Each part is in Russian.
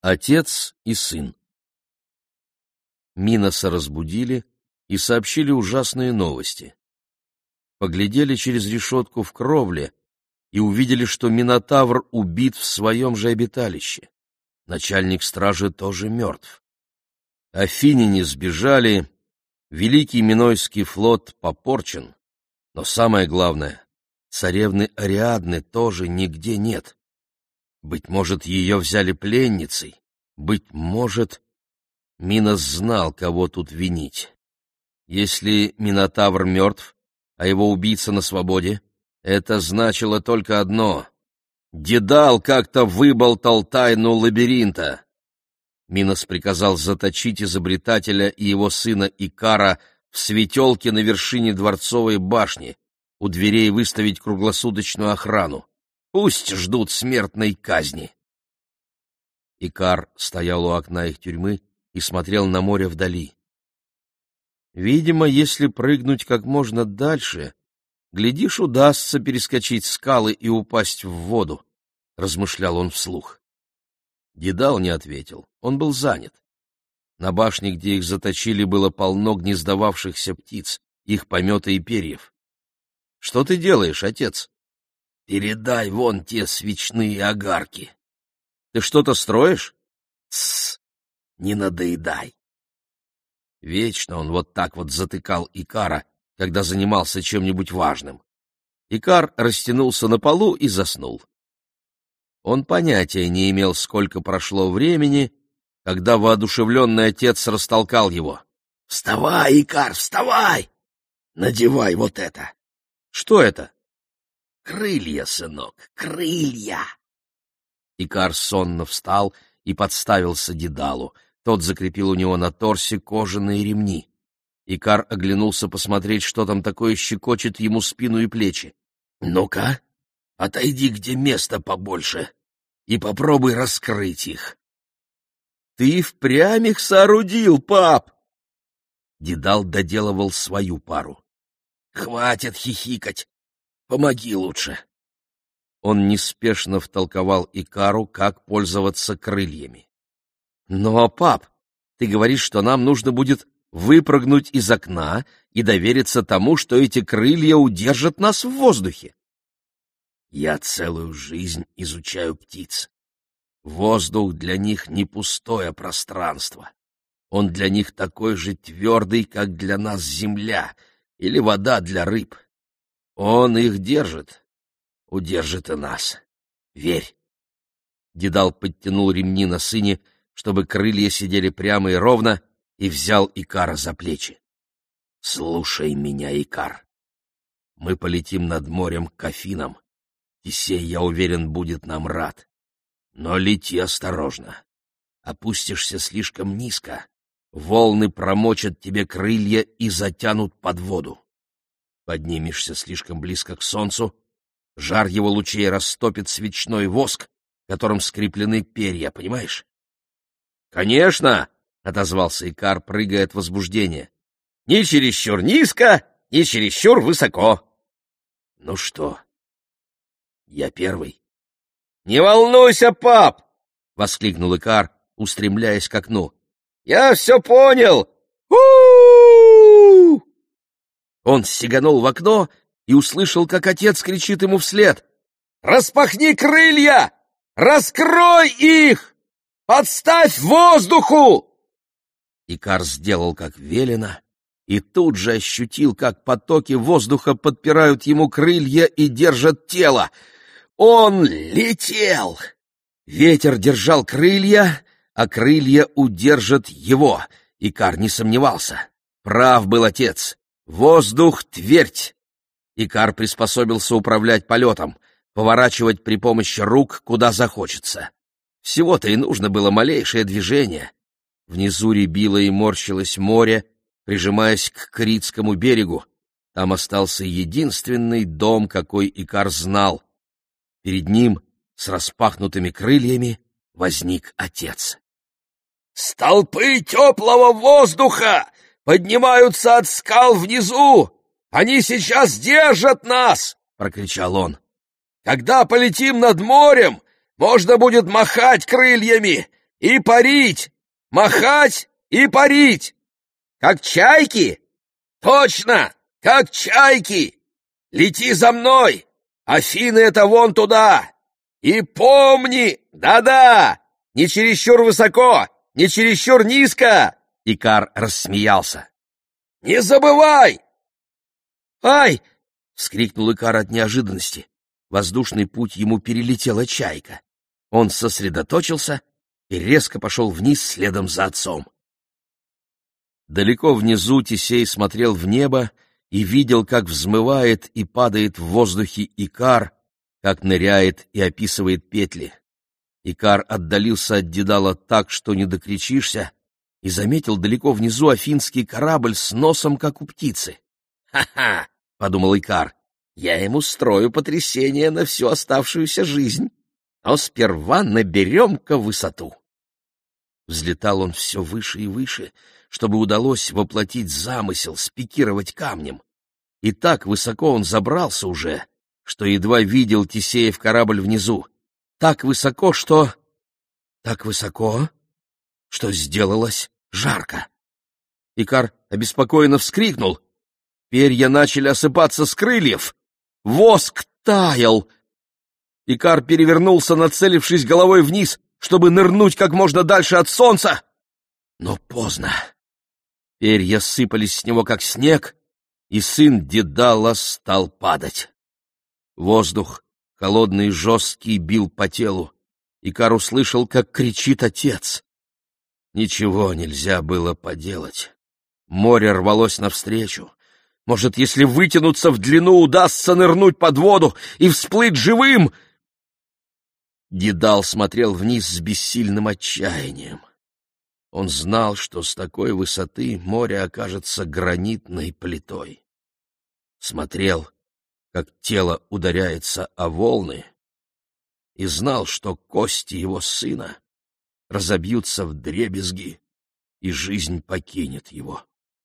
Отец и сын. Миноса разбудили и сообщили ужасные новости. Поглядели через решетку в кровле и увидели, что Минотавр убит в своем же обиталище. Начальник стражи тоже мертв. Афиняне сбежали, великий Минойский флот попорчен, но самое главное, царевны Ариадны тоже нигде нет. Быть может, ее взяли пленницей, быть может... Минос знал, кого тут винить. Если Минотавр мертв, а его убийца на свободе, это значило только одно — Дедал как-то выболтал тайну лабиринта. Минос приказал заточить изобретателя и его сына Икара в светелке на вершине дворцовой башни, у дверей выставить круглосуточную охрану. Пусть ждут смертной казни. Икар стоял у окна их тюрьмы и смотрел на море вдали. Видимо, если прыгнуть как можно дальше, глядишь, удастся перескочить скалы и упасть в воду, — размышлял он вслух. Дедал не ответил, он был занят. На башне, где их заточили, было полно гнездовавшихся птиц, их помета и перьев. — Что ты делаешь, отец? — Передай вон те свечные огарки. — Ты что-то строишь? — Тссс, не надоедай. Вечно он вот так вот затыкал Икара, когда занимался чем-нибудь важным. Икар растянулся на полу и заснул. Он понятия не имел, сколько прошло времени, когда воодушевленный отец растолкал его. — Вставай, Икар, вставай! Надевай вот это. — Что это? — Крылья, сынок, крылья! Икар сонно встал и подставился Дедалу. Тот закрепил у него на торсе кожаные ремни. Икар оглянулся посмотреть, что там такое щекочет ему спину и плечи. — Ну-ка, отойди, где места побольше, и попробуй раскрыть их. — Ты впрямь их соорудил, пап! Дедал доделывал свою пару. — Хватит хихикать, помоги лучше. Он неспешно втолковал Икару, как пользоваться крыльями. — Но, пап, ты говоришь, что нам нужно будет выпрыгнуть из окна и довериться тому, что эти крылья удержат нас в воздухе. Я целую жизнь изучаю птиц. Воздух для них не пустое пространство. Он для них такой же твердый, как для нас земля или вода для рыб. Он их держит, удержит и нас. Верь. Дедал подтянул ремни на сыне, чтобы крылья сидели прямо и ровно, и взял Икара за плечи. — Слушай меня, Икар. Мы полетим над морем к Афинам. Тесей, я уверен, будет нам рад. Но лети осторожно. Опустишься слишком низко, волны промочат тебе крылья и затянут под воду. Поднимешься слишком близко к солнцу, жар его лучей растопит свечной воск, которым скреплены перья, понимаешь? — Конечно! — отозвался Икар, прыгая от возбуждения. — Ни чересчур низко, ни чересчур высоко. — Ну что, я первый? — Не волнуйся, пап! — воскликнул Икар, устремляясь к окну. — Я все понял! У-у-у! Он сиганул в окно и услышал, как отец кричит ему вслед. — Распахни крылья! Раскрой их! Подставь воздуху! Икар сделал, как велено, и тут же ощутил, как потоки воздуха подпирают ему крылья и держат тело. Он летел! Ветер держал крылья, а крылья удержат его. Икар не сомневался. Прав был отец. Воздух — твердь. Икар приспособился управлять полетом, поворачивать при помощи рук, куда захочется. Всего-то и нужно было малейшее движение. Внизу рябило и морщилось море, прижимаясь к Критскому берегу. Там остался единственный дом, какой Икар знал. Перед ним, с распахнутыми крыльями, возник отец. «Столпы теплого воздуха поднимаются от скал внизу! Они сейчас держат нас!» — прокричал он. «Когда полетим над морем, можно будет махать крыльями, и парить! Махать и парить! Как чайки? Точно, как чайки! Лети за мной! Афины — это вон туда! И помни, да-да, не чересчур высоко, не чересчур низко!» Икар рассмеялся. «Не забывай!» «Ай!» — вскрикнул Икар от неожиданности. Воздушный путь ему перелетела чайка. Он сосредоточился и резко пошел вниз следом за отцом. Далеко внизу Тесей смотрел в небо и видел, как взмывает и падает в воздухе Икар, как ныряет и описывает петли. Икар отдалился от Дедала так, что не докричишься, и заметил далеко внизу афинский корабль с носом, как у птицы. «Ха-ха!» — подумал Икар. «Я ему строю потрясение на всю оставшуюся жизнь, но сперва наберем-ка высоту». Взлетал он все выше и выше, чтобы удалось воплотить замысел, спикировать камнем. И так высоко он забрался уже, что едва видел Тесеев корабль внизу. Так высоко, что сделалось жарко. Икар обеспокоенно вскрикнул. Перья начали осыпаться с крыльев. Воск таял. Икар перевернулся, нацелившись головой вниз, чтобы нырнуть как можно дальше от солнца. Но поздно. Перья сыпались с него, как снег, и сын Дедала стал падать. Воздух, холодный и жесткий, бил по телу. Икар услышал, как кричит отец. Ничего нельзя было поделать. Море рвалось навстречу. Может, если вытянуться в длину, удастся нырнуть под воду и всплыть живым? Дедал смотрел вниз с бессильным отчаянием. Он знал, что с такой высоты море окажется гранитной плитой. Смотрел, как тело ударяется о волны, и знал, что кости его сына разобьются вдребезги, и жизнь покинет его.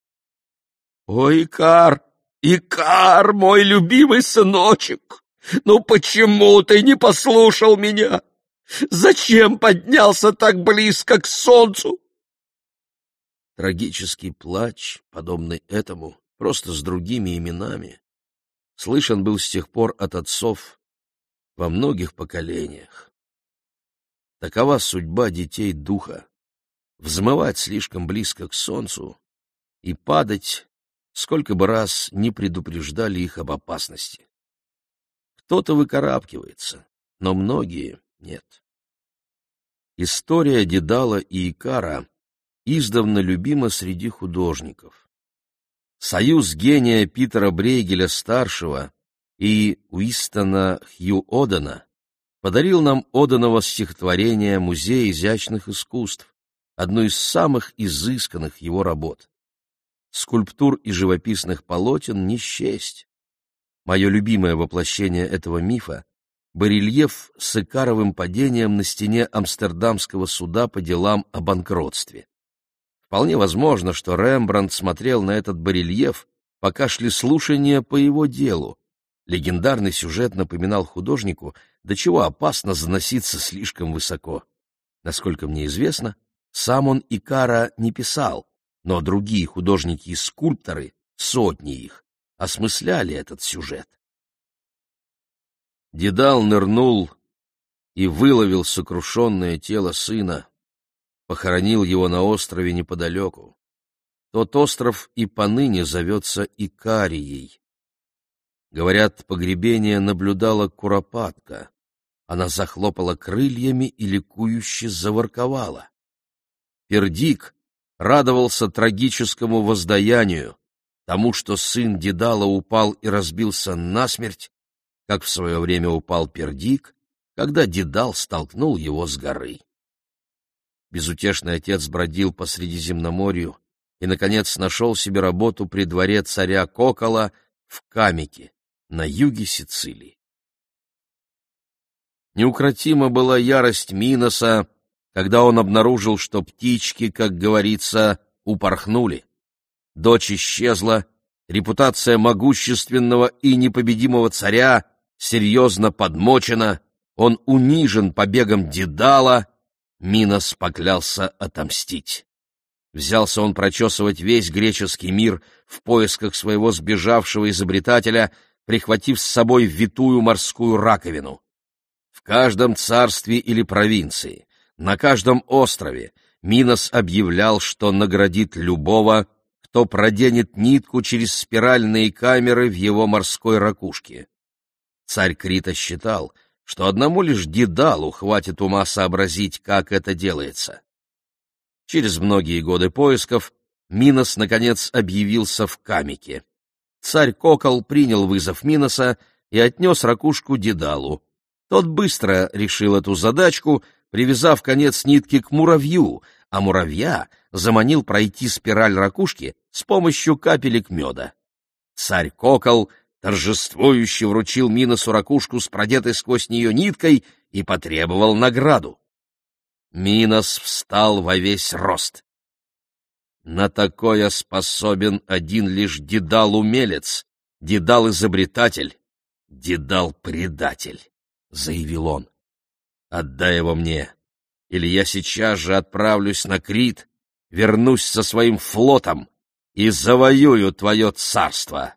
«О, Икар, Икар, мой любимый сыночек! Ну почему ты не послушал меня? Зачем поднялся так близко к солнцу?» Трагический плач, подобный этому, просто с другими именами, слышен был с тех пор от отцов во многих поколениях. Такова судьба детей духа — взмывать слишком близко к солнцу и падать, сколько бы раз ни предупреждали их об опасности. Кто-то выкарабкивается, но многие нет. История Дедала и Икара издавна любима среди художников. Союз гения Питера Брейгеля-старшего и Уистона Хью Одена подарил нам Оденово стихотворение «Музей изящных искусств», одну из самых изысканных его работ. Скульптур и живописных полотен не счесть. Мое любимое воплощение этого мифа — барельеф с Икаровым падением на стене Амстердамского суда по делам о банкротстве. Вполне возможно, что Рембрандт смотрел на этот барельеф, пока шли слушания по его делу. Легендарный сюжет напоминал художнику, до чего опасно заноситься слишком высоко. Насколько мне известно, сам он Икара не писал, но другие художники и скульпторы, сотни их, осмысляли этот сюжет. Дедал нырнул и выловил сокрушенное тело сына, похоронил его на острове неподалеку. Тот остров и поныне зовется Икарией. Говорят, погребение наблюдала куропатка. Она захлопала крыльями и ликующе заворковала. Пердик радовался трагическому воздаянию, тому, что сын Дедала упал и разбился насмерть, как в свое время упал Пердик, когда Дедал столкнул его с горы. Безутешный отец бродил по Средиземноморью и, наконец, нашел себе работу при дворе царя Кокола в Камике, на юге Сицилии. Неукротима была ярость Миноса, когда он обнаружил, что птички, как говорится, упорхнули. Дочь исчезла, репутация могущественного и непобедимого царя серьезно подмочена, он унижен побегом Дедала. Минос поклялся отомстить. Взялся он прочесывать весь греческий мир в поисках своего сбежавшего изобретателя, прихватив с собой витую морскую раковину. В каждом царстве или провинции, на каждом острове Минос объявлял, что наградит любого, кто проденет нитку через спиральные камеры в его морской ракушке. Царь Крита считал, что одному лишь Дедалу хватит ума сообразить, как это делается. Через многие годы поисков Минос, наконец, объявился в Камике. Царь Кокол принял вызов Миноса и отнес ракушку Дедалу. Тот быстро решил эту задачку, привязав конец нитки к муравью, а муравья заманил пройти спираль ракушки с помощью капелек меда. Царь Кокол торжествующе вручил Миносу ракушку с продетой сквозь нее ниткой и потребовал награду. Минос встал во весь рост. «На такое способен один лишь Дедал-умелец, Дедал-изобретатель, Дедал-предатель», — заявил он. «Отдай его мне, или я сейчас же отправлюсь на Крит, вернусь со своим флотом и завоюю твое царство».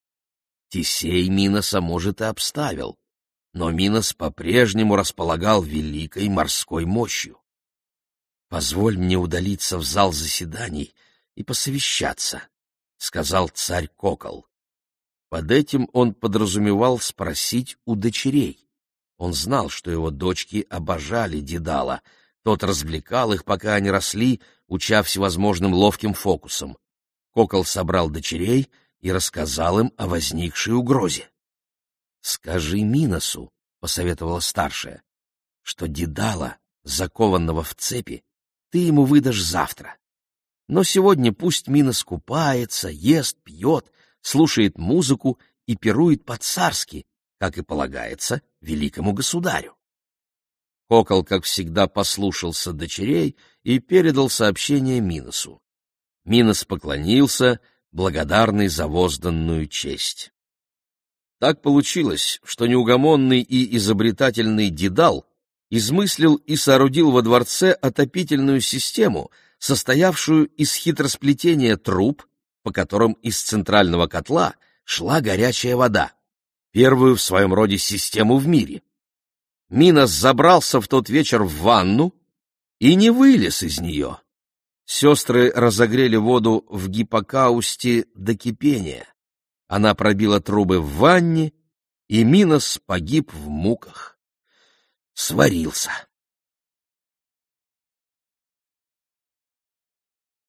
Тесей Миноса, может, и обставил, но Минос по-прежнему располагал великой морской мощью. «Позволь мне удалиться в зал заседаний и посовещаться», — сказал царь Кокол. Под этим он подразумевал спросить у дочерей. Он знал, что его дочки обожали Дедала. Тот развлекал их, пока они росли, уча всевозможным ловким фокусам. Кокол собрал дочерей и рассказал им о возникшей угрозе. «Скажи Миносу», — посоветовала старшая, — «что Дедала, закованного в цепи, ты ему выдашь завтра. Но сегодня пусть Минос купается, ест, пьет, слушает музыку и пирует по-царски, как и полагается великому государю». Кокол, как всегда, послушался дочерей и передал сообщение Миносу. Минос поклонился, благодарный за возданную честь. Так получилось, что неугомонный и изобретательный Дедал измыслил и соорудил во дворце отопительную систему, состоявшую из хитросплетения труб, по которым из центрального котла шла горячая вода, первую в своем роде систему в мире. Минос забрался в тот вечер в ванну и не вылез из нее. Сестры разогрели воду в гиппокаусте до кипения. Она пробила трубы в ванне, и Минос погиб в муках. Сварился.